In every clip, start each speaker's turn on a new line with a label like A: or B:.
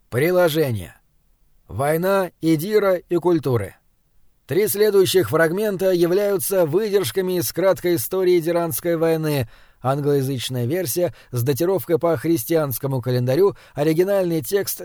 A: Приложение. Война, Идира и культуры. 3 следующих фрагмента являются выдержками из краткой истории Идиранской войны, англоязычная версия с датировкой по христианскому календарю, оригинальный текст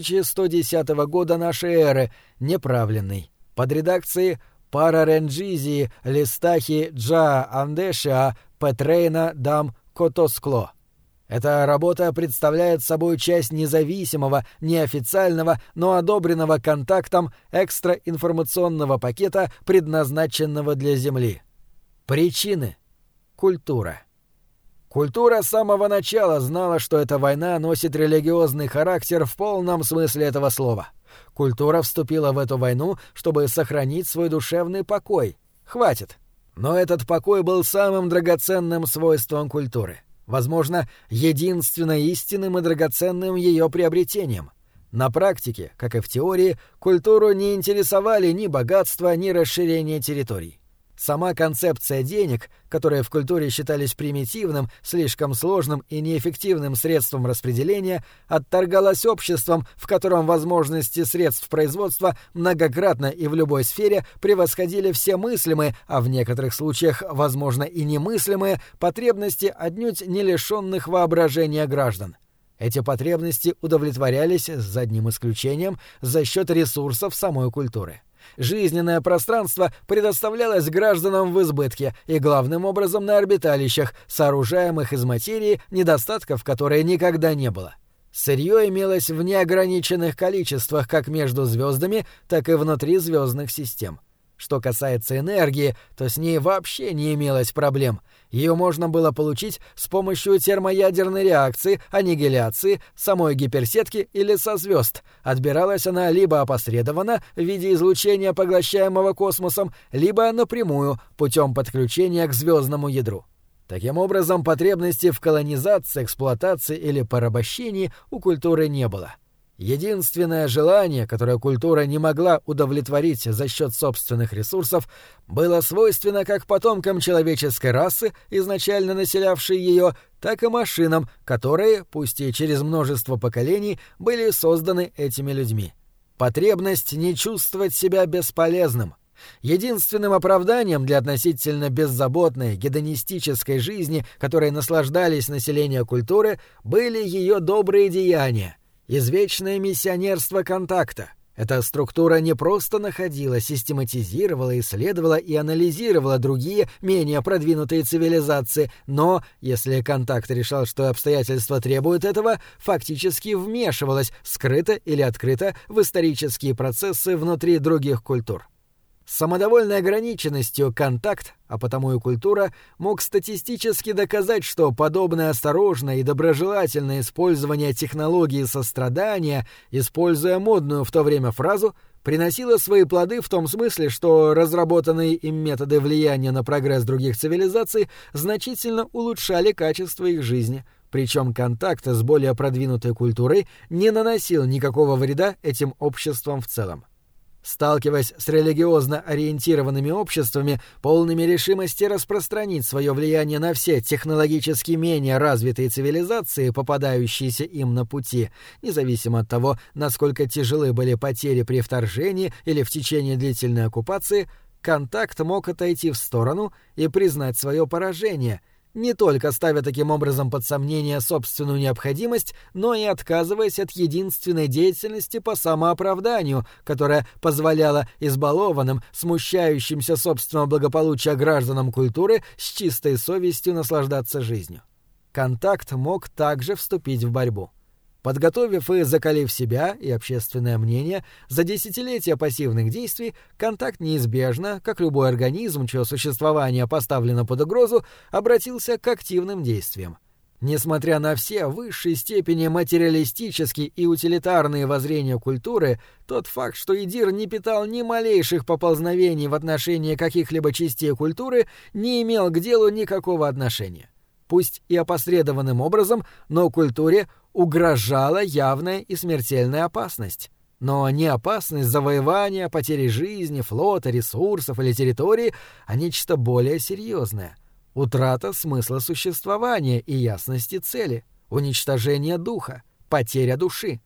A: 2110 года нашей эры, неправленный. Под редакцией Параренджизи Листахи Джа Андешиа Петрейна Дам Котоскло. Эта работа представляет собой часть независимого, неофициального, но одобренного контактом экстраинформационного пакета, предназначенного для Земли. Причины. Культура. Культура с самого начала знала, что эта война носит религиозный характер в полном смысле этого слова. Культура вступила в эту войну, чтобы сохранить свой душевный покой. Хватит. Но этот покой был самым драгоценным свойством культуры. Возможно, единственно истинным и драгоценным ее приобретением. На практике, как и в теории, культуру не интересовали ни богатство, ни расширение территорий. Сама концепция денег, которые в культуре считались примитивным, слишком сложным и неэффективным средством распределения, отторгалась обществом, в котором возможности средств производства многократно и в любой сфере превосходили все мыслимые, а в некоторых случаях, возможно, и немыслимые, потребности отнюдь не лишенных воображения граждан. Эти потребности удовлетворялись, за одним исключением, за счет ресурсов самой культуры. Жизненное пространство предоставлялось гражданам в избытке и главным образом на орбиталищах, сооружаемых из материи, недостатков которой никогда не было. Сырье имелось в неограниченных количествах как между звездами, так и внутри звездных систем. Что касается энергии, то с ней вообще не имелось проблем. Ее можно было получить с помощью термоядерной реакции, аннигиляции, самой гиперсетки или со звезд. Отбиралась она либо опосредованно в виде излучения, поглощаемого космосом, либо напрямую путем подключения к звездному ядру. Таким образом, потребности в колонизации, эксплуатации или порабощении у культуры не было. Единственное желание, которое культура не могла удовлетворить за счет собственных ресурсов, было свойственно как потомкам человеческой расы, изначально населявшей ее, так и машинам, которые, пусть и через множество поколений, были созданы этими людьми. Потребность не чувствовать себя бесполезным. Единственным оправданием для относительно беззаботной гедонистической жизни, которой наслаждались население культуры, были ее добрые деяния. Извечное миссионерство контакта. Эта структура не просто находила, систематизировала, исследовала и анализировала другие, менее продвинутые цивилизации, но, если контакт решал, что обстоятельства требуют этого, фактически вмешивалась, скрыто или открыто, в исторические процессы внутри других культур. С самодовольной ограниченностью контакт, а потому и культура, мог статистически доказать, что подобное осторожное и доброжелательное использование технологии сострадания, используя модную в то время фразу, приносило свои плоды в том смысле, что разработанные им методы влияния на прогресс других цивилизаций значительно улучшали качество их жизни, причем контакт с более продвинутой культурой не наносил никакого вреда этим обществам в целом. Сталкиваясь с религиозно ориентированными обществами, полными решимости распространить свое влияние на все технологически менее развитые цивилизации, попадающиеся им на пути, независимо от того, насколько тяжелы были потери при вторжении или в течение длительной оккупации, контакт мог отойти в сторону и признать свое поражение, не только ставя таким образом под сомнение собственную необходимость, но и отказываясь от единственной деятельности по самооправданию, которая позволяла избалованным, смущающимся собственного благополучия гражданам культуры с чистой совестью наслаждаться жизнью. Контакт мог также вступить в борьбу. Подготовив и закалив себя и общественное мнение за десятилетия пассивных действий, контакт неизбежно, как любой организм, чье существование поставлено под угрозу, обратился к активным действиям. Несмотря на все в высшей степени материалистические и утилитарные воззрения культуры, тот факт, что Идир не питал ни малейших поползновений в отношении каких-либо частей культуры, не имел к делу никакого отношения. Пусть и опосредованным образом, но культуре угрожала явная и смертельная опасность. Но не опасность завоевания, потери жизни, флота, ресурсов или территории, а нечто более серьезное. Утрата смысла существования и ясности цели, уничтожение духа, потеря души.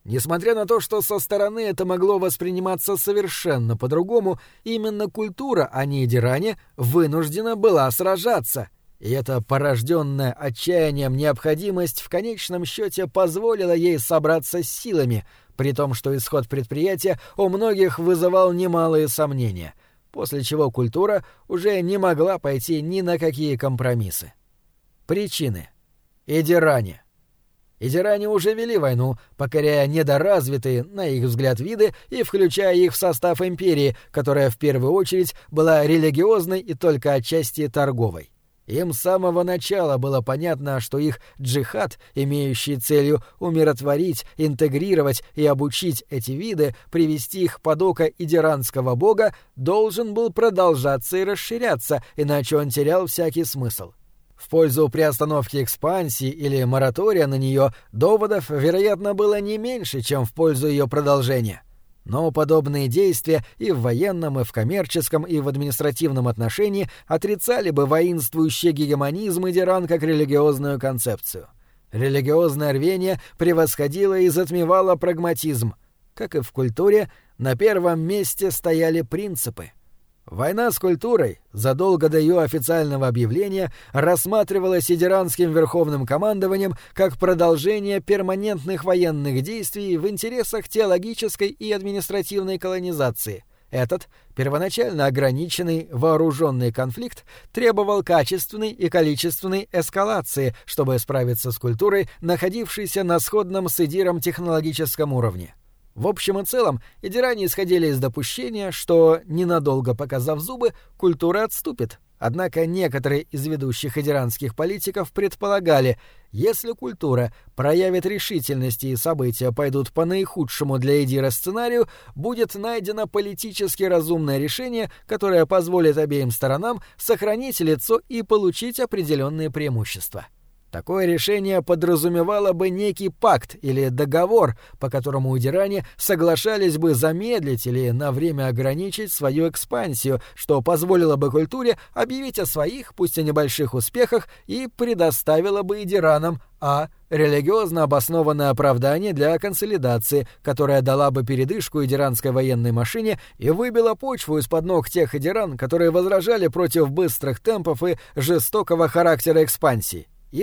A: Несмотря на то, что со стороны это могло восприниматься совершенно по-другому, именно культура, а не Идиране, вынуждена была сражаться. И эта порожденная отчаянием необходимость в конечном счете позволила ей собраться с силами, при том, что исход предприятия у многих вызывал немалые сомнения, после чего культура уже не могла пойти ни на какие компромиссы. Причины. Идиране. Идиране уже вели войну, покоряя недоразвитые, на их взгляд, виды и включая их в состав империи, которая в первую очередь была религиозной и только отчасти торговой. Им с самого начала было понятно, что их джихад, имеющий целью умиротворить, интегрировать и обучить эти виды, привести их под око идиранского бога, должен был продолжаться и расширяться, иначе он терял всякий смысл. В пользу приостановки экспансии или моратория на нее доводов, вероятно, было не меньше, чем в пользу ее продолжения. Но подобные действия и в военном, и в коммерческом, и в административном отношении отрицали бы воинствующий гегемонизм Идиран как религиозную концепцию. Религиозное рвение превосходило и затмевало прагматизм. Как и в культуре, на первом месте стояли принципы. Война с культурой, задолго до ее официального объявления, рассматривалась идиранским верховным командованием как продолжение перманентных военных действий в интересах теологической и административной колонизации. Этот, первоначально ограниченный вооруженный конфликт, требовал качественной и количественной эскалации, чтобы справиться с культурой, находившейся на сходном с идиром технологическом уровне. В общем и целом, идиране исходили из допущения, что, ненадолго показав зубы, культура отступит. Однако некоторые из ведущих идиранских политиков предполагали, если культура проявит решительность и события пойдут по наихудшему для идира сценарию, будет найдено политически разумное решение, которое позволит обеим сторонам сохранить лицо и получить определенные преимущества. Такое решение подразумевало бы некий пакт или договор, по которому идиране соглашались бы замедлить или на время ограничить свою экспансию, что позволило бы культуре объявить о своих, пусть и небольших успехах, и предоставило бы идиранам религиозно обоснованное оправдание для консолидации, которая дала бы передышку идиранской военной машине и выбила почву из-под ног тех идиран, которые возражали против быстрых темпов и жестокого характера экспансии. И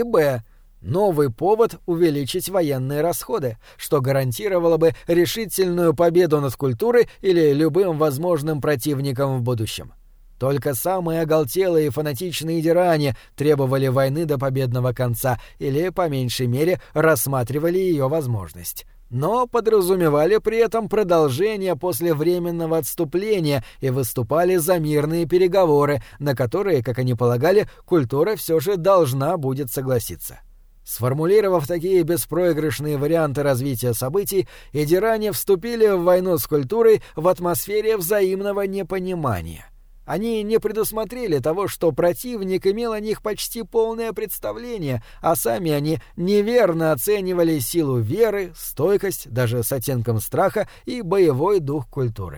A: новый повод увеличить военные расходы, что гарантировало бы решительную победу над культурой или любым возможным противником в будущем. Только самые оголтелые и фанатичные идиране требовали войны до победного конца или, по меньшей мере, рассматривали ее возможность. Но подразумевали при этом продолжение после временного отступления и выступали за мирные переговоры, на которые, как они полагали, культура все же должна будет согласиться. Сформулировав такие беспроигрышные варианты развития событий, идиране вступили в войну с культурой в атмосфере взаимного непонимания. Они не предусмотрели того, что противник имел о них почти полное представление, а сами они неверно оценивали силу веры, стойкость, даже с оттенком страха, и боевой дух культуры.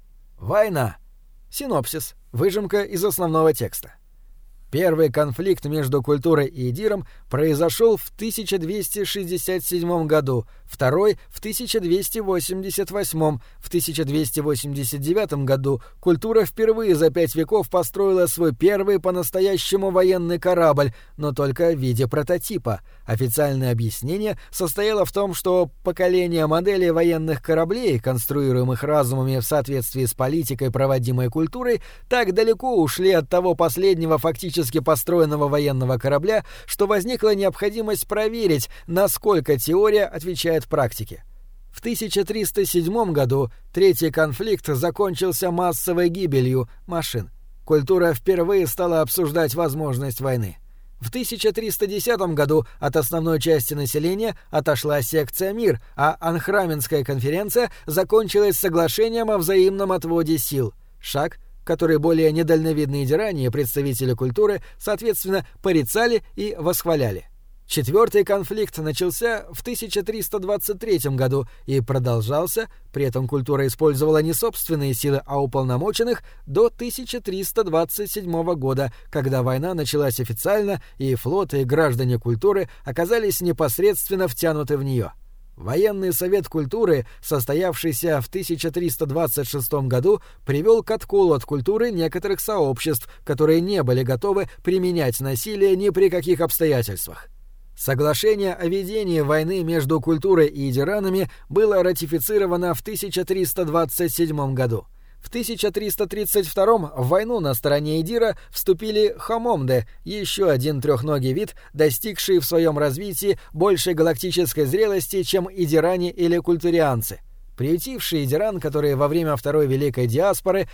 A: Война. Синопсис. Выжимка из основного текста. Первый конфликт между культурой и идиром произошел в 1267 году, второй — в 1288, в 1289 году культура впервые за 5 веков построила свой первый по-настоящему военный корабль, но только в виде прототипа. Официальное объяснение состояло в том, что поколения моделей военных кораблей, конструируемых разумами в соответствии с политикой, проводимой культурой, так далеко ушли от того последнего фактически построенного военного корабля, что возникла необходимость проверить, насколько теория отвечает практике. В 1307 году третий конфликт закончился массовой гибелью машин. Культура впервые стала обсуждать возможность войны. В 1310 году от основной части населения отошла секция «Мир», а Анхраменская конференция закончилась соглашением о взаимном отводе сил. Шаг, который более недальновидные идиране и представители культуры, соответственно, порицали и восхваляли. Четвертый конфликт начался в 1323 году и продолжался, при этом культура использовала не собственные силы, а уполномоченных, до 1327 года, когда война началась официально, и флот и граждане культуры оказались непосредственно втянуты в нее. Военный совет культуры, состоявшийся в 1326 году, привел к отколу от культуры некоторых сообществ, которые не были готовы применять насилие ни при каких обстоятельствах. Соглашение о ведении войны между культурой и идиранами было ратифицировано в 1327 году. В 1332 в войну на стороне Идира вступили хамомды, еще один трехногий вид, достигший в своем развитии большей галактической зрелости, чем идиране или культурианцы. Приютившие идиран, которые во время Второй Великой Диаспоры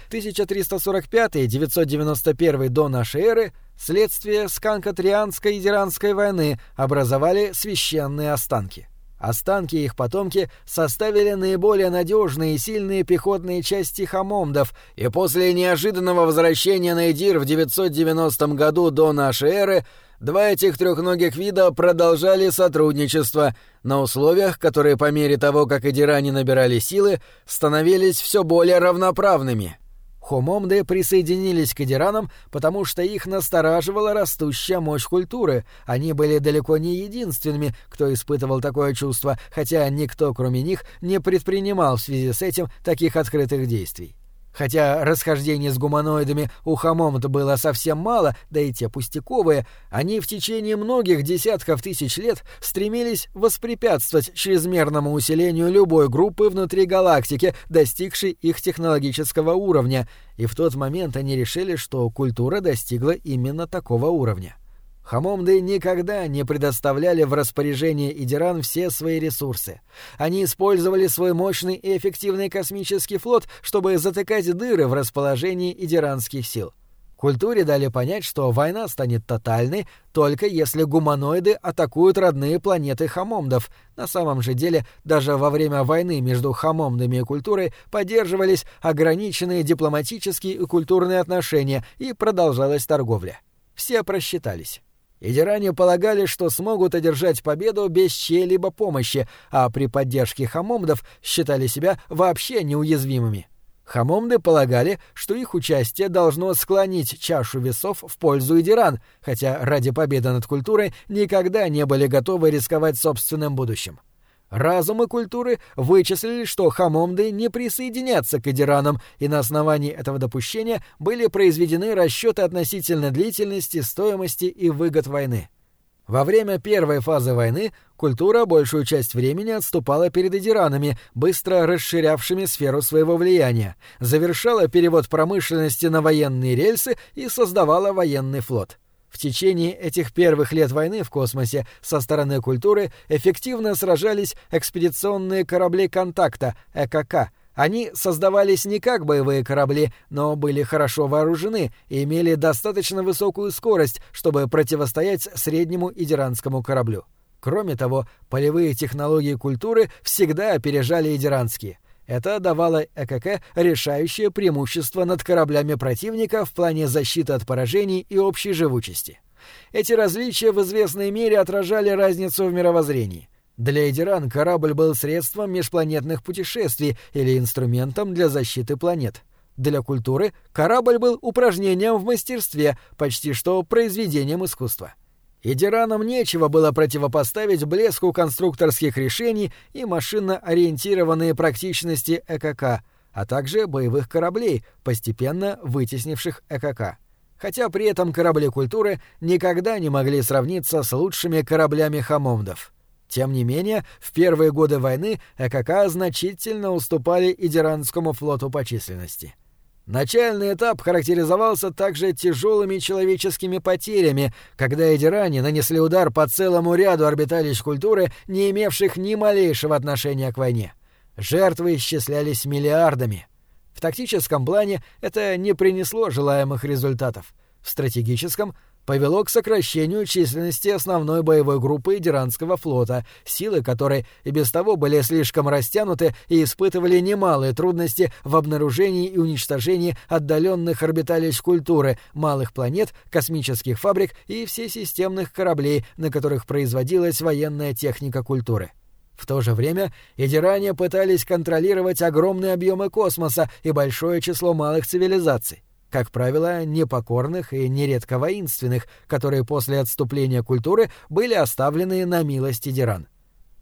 A: 1345-991 до нашей эры, следствие сканкотрианско-идиранской войны, образовали священные останки. Останки и их потомки составили наиболее надежные и сильные пехотные части хамомдов, и после неожиданного возвращения на Идир в 990 году до нашей эры два этих трехногих вида продолжали сотрудничество на условиях, которые по мере того, как идиране набирали силы, становились все более равноправными. Хомомды присоединились к идиранам, потому что их настораживала растущая мощь культуры. Они были далеко не единственными, кто испытывал такое чувство, хотя никто, кроме них, не предпринимал в связи с этим таких открытых действий. Хотя расхождений с гуманоидами у хомомд было совсем мало, да и те пустяковые, они в течение многих десятков тысяч лет стремились воспрепятствовать чрезмерному усилению любой группы внутри галактики, достигшей их технологического уровня, и в тот момент они решили, что культура достигла именно такого уровня. Хамомды никогда не предоставляли в распоряжение идиран все свои ресурсы. Они использовали свой мощный и эффективный космический флот, чтобы затыкать дыры в расположении идиранских сил. Культуре дали понять, что война станет тотальной, только если гуманоиды атакуют родные планеты хамомдов. На самом же деле, даже во время войны между хамомдами и культурой поддерживались ограниченные дипломатические и культурные отношения, и продолжалась торговля. Все просчитались. Идиране полагали, что смогут одержать победу без чьей-либо помощи, а при поддержке хамомдов считали себя вообще неуязвимыми. Хамомды полагали, что их участие должно склонить чашу весов в пользу идиран, хотя ради победы над культурой никогда не были готовы рисковать собственным будущим. Разум и культуры вычислили, что хамомды не присоединятся к идиранам, и на основании этого допущения были произведены расчеты относительно длительности, стоимости и выгод войны. Во время первой фазы войны культура большую часть времени отступала перед идиранами, быстро расширявшими сферу своего влияния, завершала перевод промышленности на военные рельсы и создавала военный флот. В течение этих первых лет войны в космосе со стороны культуры эффективно сражались экспедиционные корабли контакта, ЭКК. Они создавались не как боевые корабли, но были хорошо вооружены и имели достаточно высокую скорость, чтобы противостоять среднему идиранскому кораблю. Кроме того, полевые технологии культуры всегда опережали идиранские. Это давало ЭКК решающее преимущество над кораблями противника в плане защиты от поражений и общей живучести. Эти различия в известной мере отражали разницу в мировоззрении. Для идиран корабль был средством межпланетных путешествий или инструментом для защиты планет. Для культуры корабль был упражнением в мастерстве, почти что произведением искусства. Идиранам нечего было противопоставить блеску конструкторских решений и машинно-ориентированной практичности ЭКК, а также боевых кораблей, постепенно вытеснивших ЭКК. Хотя при этом корабли культуры никогда не могли сравниться с лучшими кораблями хамомдов. Тем не менее, в первые годы войны ЭКК значительно уступали идиранскому флоту по численности. Начальный этап характеризовался также тяжелыми человеческими потерями, когда идиране нанесли удар по целому ряду орбиталищ культуры, не имевших ни малейшего отношения к войне. Жертвы исчислялись миллиардами. В тактическом плане это не принесло желаемых результатов. В стратегическом повело к сокращению численности основной боевой группы идиранского флота, силы которой и без того были слишком растянуты и испытывали немалые трудности в обнаружении и уничтожении отдаленных орбиталищ культуры, малых планет, космических фабрик и всесистемных кораблей, на которых производилась военная техника культуры. В то же время идиране пытались контролировать огромные объемы космоса и большое число малых цивилизаций, как правило, непокорных и нередко воинственных, которые после отступления культуры были оставлены на милость идиран.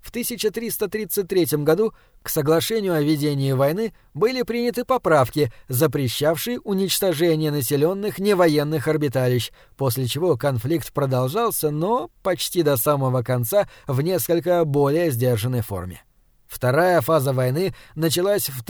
A: В 1333 году к соглашению о ведении войны были приняты поправки, запрещавшие уничтожение населенных невоенных орбиталищ, после чего конфликт продолжался, но почти до самого конца в несколько более сдержанной форме. Вторая фаза войны началась в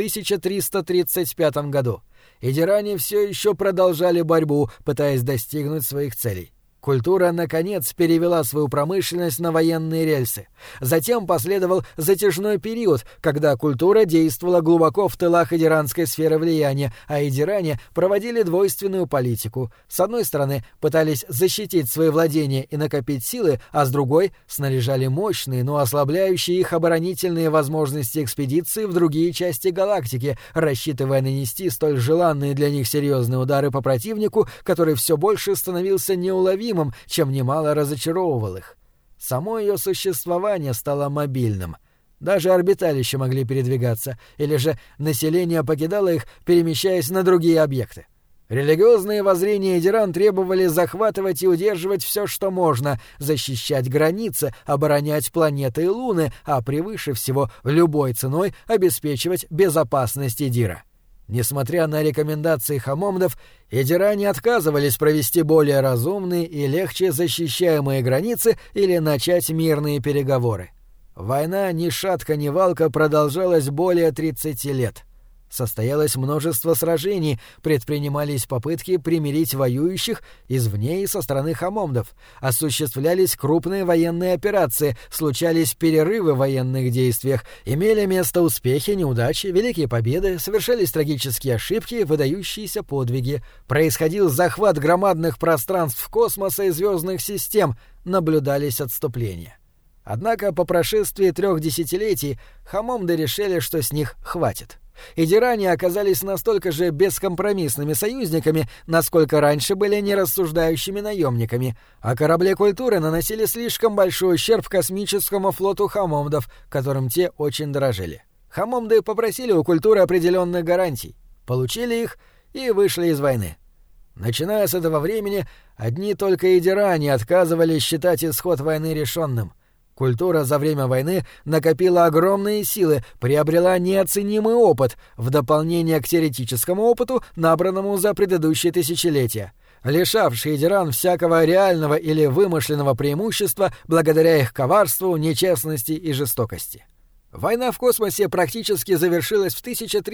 A: 1335 году. Идиране все еще продолжали борьбу, пытаясь достигнуть своих целей. Культура, наконец, перевела свою промышленность на военные рельсы. Затем последовал затяжной период, когда культура действовала глубоко в тылах идиранской сферы влияния, а идиране проводили двойственную политику. С одной стороны, пытались защитить свои владения и накопить силы, а с другой — снаряжали мощные, но ослабляющие их оборонительные возможности экспедиции в другие части галактики, рассчитывая нанести столь желанные для них серьезные удары по противнику, который все больше становился неуловимым, чем немало разочаровывал их. Само ее существование стало мобильным. Даже орбиталища могли передвигаться, или же население покидало их, перемещаясь на другие объекты. Религиозные воззрения идиран требовали захватывать и удерживать все, что можно, защищать границы, оборонять планеты и луны, а превыше всего любой ценой обеспечивать безопасность Идира. Несмотря на рекомендации хамомдов, идиране отказывались провести более разумные и легче защищаемые границы или начать мирные переговоры. Война ни шатка ни валка продолжалась более 30 лет. Состоялось множество сражений, предпринимались попытки примирить воюющих извне и со стороны хамомдов, осуществлялись крупные военные операции, случались перерывы в военных действиях, имели место успехи, неудачи, великие победы, совершались трагические ошибки, выдающиеся подвиги, происходил захват громадных пространств космоса и звездных систем, наблюдались отступления. Однако по прошествии 3 десятилетий хамомды решили, что с них хватит. Идиране оказались настолько же бескомпромиссными союзниками, насколько раньше были нерассуждающими наемниками, а корабли культуры наносили слишком большой ущерб космическому флоту хамомдов, которым те очень дорожили. Хамомды попросили у культуры определенных гарантий, получили их и вышли из войны. Начиная с этого времени, одни только идиране отказывались считать исход войны решенным. Культура за время войны накопила огромные силы, приобрела неоценимый опыт, в дополнение к теоретическому опыту, набранному за предыдущие тысячелетия, лишавший идиран всякого реального или вымышленного преимущества благодаря их коварству, нечестности и жестокости. Война в космосе практически завершилась в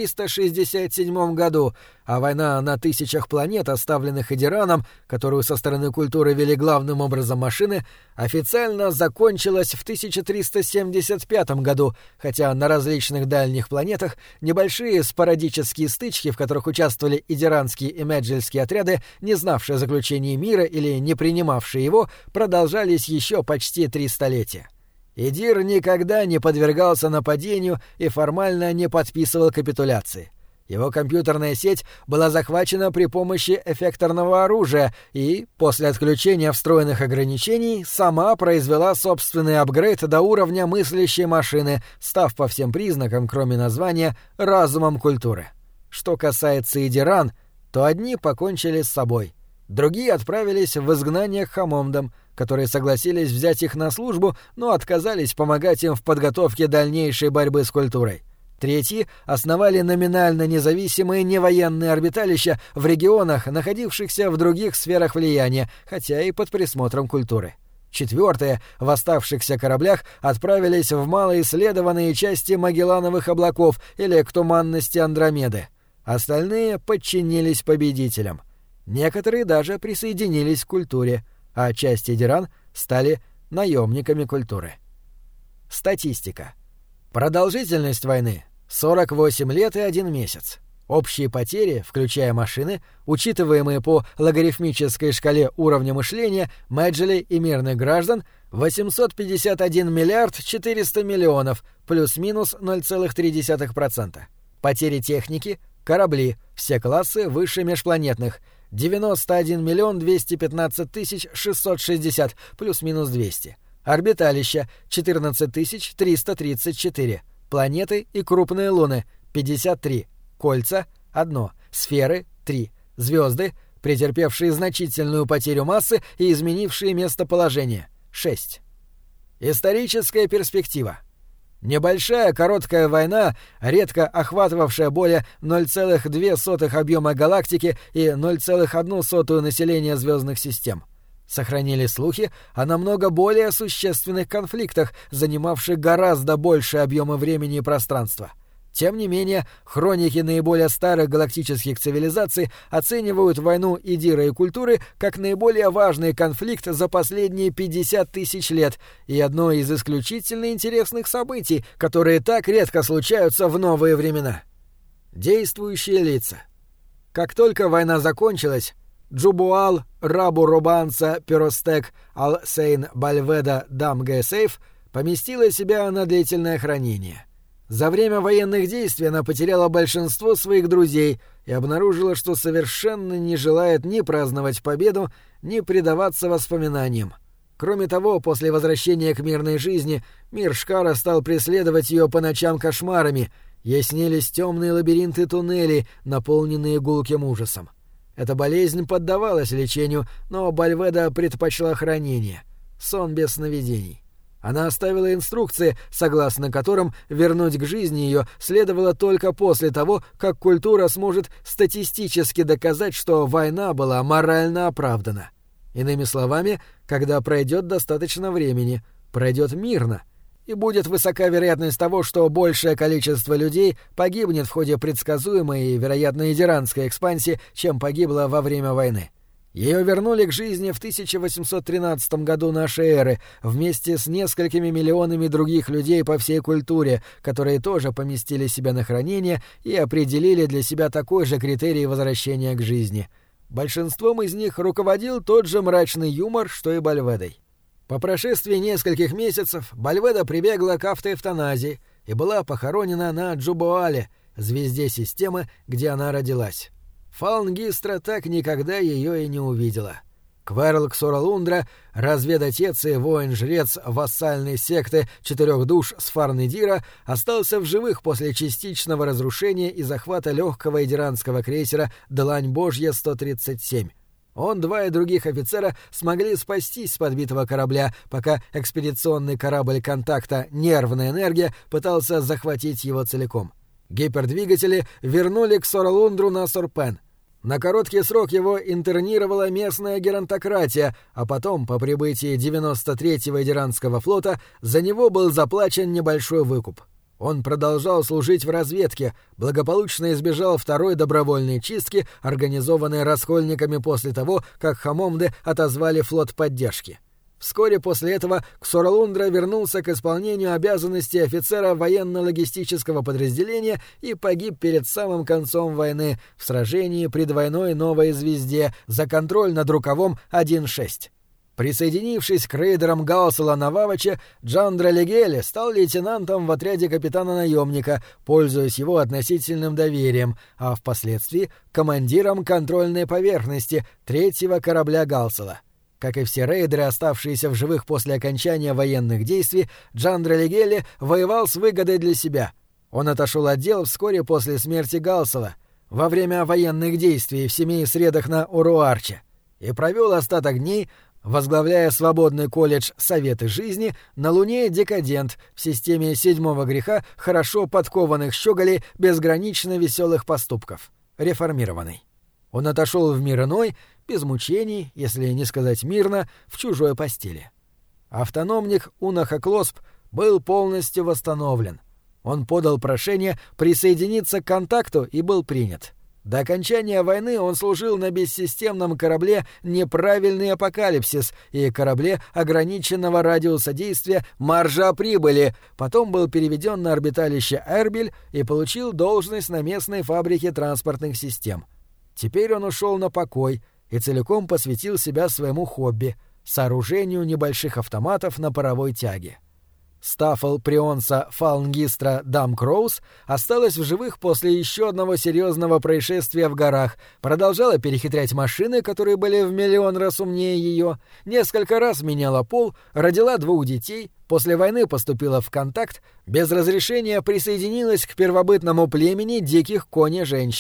A: 1367 году, а война на тысячах планет, оставленных Идираном, которую со стороны культуры вели главным образом машины, официально закончилась в 1375 году, хотя на различных дальних планетах небольшие спорадические стычки, в которых участвовали идиранские и меджельские отряды, не знавшие заключения мира или не принимавшие его, продолжались еще почти 3 столетия. Идир никогда не подвергался нападению и формально не подписывал капитуляции. Его компьютерная сеть была захвачена при помощи эффекторного оружия и, после отключения встроенных ограничений, сама произвела собственный апгрейд до уровня мыслящей машины, став по всем признакам, кроме названия, разумом культуры. Что касается идиран, то одни покончили с собой, другие отправились в изгнание к хамомдам, которые согласились взять их на службу, но отказались помогать им в подготовке дальнейшей борьбы с культурой. Третьи основали номинально независимые невоенные орбиталища в регионах, находившихся в других сферах влияния, хотя и под присмотром культуры. Четвертые в оставшихся кораблях отправились в малоисследованные части Магеллановых облаков или к туманности Андромеды. Остальные подчинились победителям. Некоторые даже присоединились к культуре, а часть идиран стали наемниками культуры. Статистика. Продолжительность войны — 48 лет и 1 месяц. Общие потери, включая машины, учитываемые по логарифмической шкале уровня мышления, меджелей и мирных граждан, 851 миллиард 400 миллионов, плюс-минус 0,3%. Потери техники, корабли, все классы выше межпланетных — 91 миллион 215 тысяч 660, плюс-минус 200. Орбиталища — 14 334. Планеты и крупные луны — 53. Кольца — 1. Сферы — 3. Звезды, претерпевшие значительную потерю массы и изменившие местоположение — 6. Историческая перспектива. Небольшая короткая война, редко охватывавшая более 0,02 объема галактики и 0,01 населения звездных систем. Сохранили слухи о намного более существенных конфликтах, занимавших гораздо большие объемы времени и пространства. Тем не менее, хроники наиболее старых галактических цивилизаций оценивают войну Идира и Культуры как наиболее важный конфликт за последние 50 тысяч лет и одно из исключительно интересных событий, которые так редко случаются в новые времена. Действующие лица. Как только война закончилась, Джубуал, Рабу Робанца, Перостек, Ал-Сейн, Бальведа, Дам Гесейф поместила себя на длительное хранение. За время военных действий она потеряла большинство своих друзей и обнаружила, что совершенно не желает ни праздновать победу, ни предаваться воспоминаниям. Кроме того, после возвращения к мирной жизни мир Шкара стал преследовать ее по ночам кошмарами, ей снились темные лабиринты туннелей, наполненные гулким ужасом. Эта болезнь поддавалась лечению, но Бальведа предпочла хранение, сон без сновидений. Она оставила инструкции, согласно которым вернуть к жизни ее следовало только после того, как культура сможет статистически доказать, что война была морально оправдана. Иными словами, когда пройдет достаточно времени, пройдет мирно, и будет высока вероятность того, что большее количество людей погибнет в ходе предсказуемой и, вероятно, идиранской экспансии, чем погибло во время войны. Ее вернули к жизни в 1813 году нашей эры вместе с несколькими миллионами других людей по всей культуре, которые тоже поместили себя на хранение и определили для себя такой же критерий возвращения к жизни. Большинством из них руководил тот же мрачный юмор, что и Бальведой. По прошествии нескольких месяцев Бальведа прибегла к автоэвтаназии и была похоронена на Джубуале, звезде системы, где она родилась. Фалнгистра так никогда ее и не увидела. Кверл Ксоралундра, разведотец и воин-жрец вассальной секты четырех душ Сфарнедира, остался в живых после частичного разрушения и захвата легкого идиранского крейсера «Длань Божья-137». Он, два и других офицера смогли спастись с подбитого корабля, пока экспедиционный корабль контакта «Нервная энергия» пытался захватить его целиком. Гипердвигатели вернули Ксоралундру на Сорпен. На короткий срок его интернировала местная геронтократия, а потом, по прибытии 93-го Идиранского флота, за него был заплачен небольшой выкуп. Он продолжал служить в разведке, благополучно избежал второй добровольной чистки, организованной раскольниками после того, как Хамомды отозвали флот поддержки. Вскоре после этого Ксоралундра вернулся к исполнению обязанностей офицера военно-логистического подразделения и погиб перед самым концом войны в сражении при двойной новой звезде за контроль над рукавом 1-6. Присоединившись к рейдерам Галсела на Ваваче, Джандра Легели стал лейтенантом в отряде капитана-наемника, пользуясь его относительным доверием, а впоследствии командиром контрольной поверхности третьего корабля Галсела. Как и все рейдеры, оставшиеся в живых после окончания военных действий, Джандра Легели воевал с выгодой для себя. Он отошел от дел вскоре после смерти Галсела, во время военных действий в 7 средах на Уруарче, и провел остаток дней, возглавляя свободный колледж «Советы жизни» на Луне «Декадент» в системе 7-го греха хорошо подкованных щеголей безгранично веселых поступков, реформированный. Он отошел в мир иной, без мучений, если не сказать мирно, в чужой постели. Автономник Унахаклосп был полностью восстановлен. Он подал прошение присоединиться к контакту и был принят. До окончания войны он служил на бессистемном корабле «Неправильный апокалипсис» и корабле ограниченного радиуса действия «Маржа прибыли», потом был переведен на орбиталище Эрбиль и получил должность на местной фабрике транспортных систем. Теперь он ушел на покой и целиком посвятил себя своему хобби — сооружению небольших автоматов на паровой тяге. Стаффл Прионса Фалнгистра Дам Кроуз осталась в живых после еще одного серьезного происшествия в горах, продолжала перехитрять машины, которые были в миллион раз умнее ее, несколько раз меняла пол, родила 2 детей, после войны поступила в контакт, без разрешения присоединилась к первобытному племени диких кони-женщин,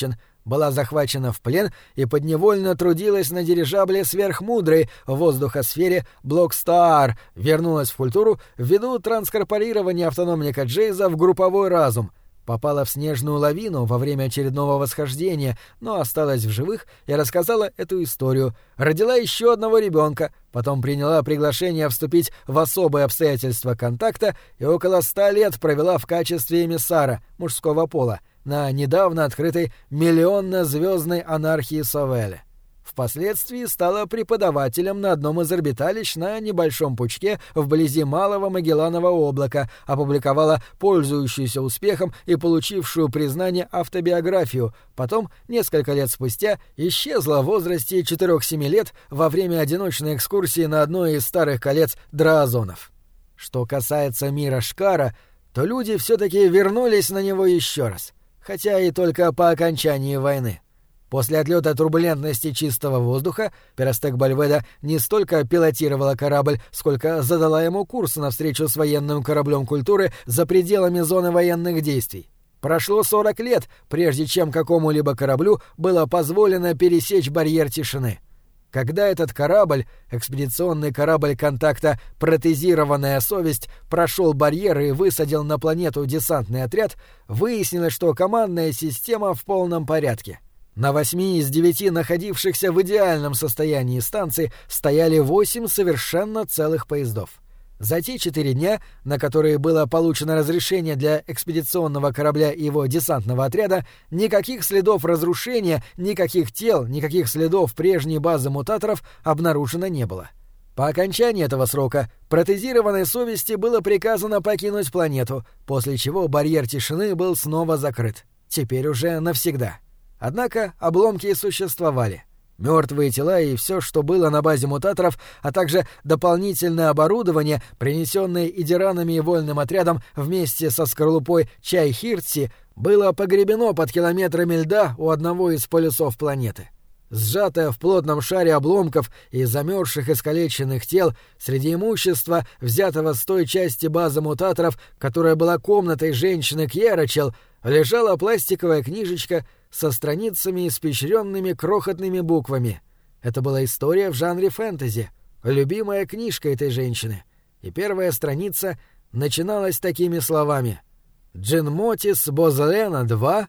A: была захвачена в плен и подневольно трудилась на дирижабле сверхмудрой в воздухосфере Блокстар, вернулась в культуру ввиду транскорпорирования автономника Джейза в групповой разум, попала в снежную лавину во время очередного восхождения, но осталась в живых и рассказала эту историю, родила еще одного ребенка, потом приняла приглашение вступить в особые обстоятельства контакта и около 100 лет провела в качестве эмиссара мужского пола на недавно открытой миллионно-звездной анархии Совеле. Впоследствии стала преподавателем на одном из орбиталищ на небольшом пучке вблизи Малого Магелланового облака, опубликовала пользующуюся успехом и получившую признание автобиографию, потом, несколько лет спустя, исчезла в возрасте 4-7 лет во время одиночной экскурсии на одной из старых колец драазонов. Что касается мира Шкара, то люди все-таки вернулись на него еще раз, хотя и только по окончании войны. После отлета турбулентности чистого воздуха Перестек Бальведа не столько пилотировала корабль, сколько задала ему курс навстречу с военным кораблем культуры за пределами зоны военных действий. Прошло 40 лет, прежде чем какому-либо кораблю было позволено пересечь барьер тишины. Когда этот корабль, экспедиционный корабль контакта «Протезированная совесть», прошел барьер и высадил на планету десантный отряд, выяснилось, что командная система в полном порядке. На 8 из 9 находившихся в идеальном состоянии станций стояли 8 совершенно целых поездов. За те 4 дня, на которые было получено разрешение для экспедиционного корабля и его десантного отряда, никаких следов разрушения, никаких тел, никаких следов прежней базы мутаторов обнаружено не было. По окончании этого срока протезированной совести было приказано покинуть планету, после чего барьер тишины был снова закрыт. Теперь уже навсегда. Однако обломки существовали. Мертвые тела и все, что было на базе мутаторов, а также дополнительное оборудование, принесенное идиранами и вольным отрядом вместе со скорлупой Чай-Хиртси, было погребено под километрами льда у одного из полюсов планеты. Сжатое в плотном шаре обломков и замерзших искалеченных тел, среди имущества, взятого с той части базы мутаторов, которая была комнатой женщины Кьерачел, лежала пластиковая книжечка со страницами, испещренными крохотными буквами. Это была история в жанре фэнтези, любимая книжка этой женщины. И первая страница начиналась такими словами: «Джин Мотис Бозлена 2».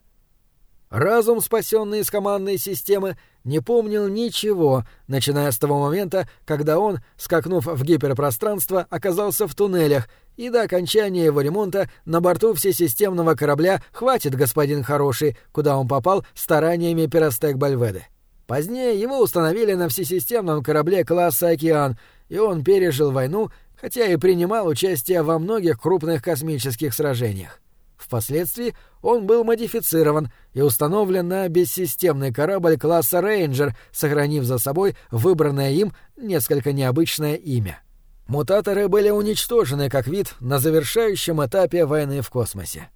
A: Разум, спасенный из командной системы, не помнил ничего, начиная с того момента, когда он, скакнув в гиперпространство, оказался в туннелях, и до окончания его ремонта на борту всесистемного корабля «Хватит, господин хороший», куда он попал стараниями Перестек Бальведы. Позднее его установили на всесистемном корабле класса «Океан», и он пережил войну, хотя и принимал участие во многих крупных космических сражениях. Впоследствии он был модифицирован и установлен на бессистемный корабль класса «Рейнджер», сохранив за собой выбранное им несколько необычное имя. Мутаторы были уничтожены как вид на завершающем этапе войны в космосе.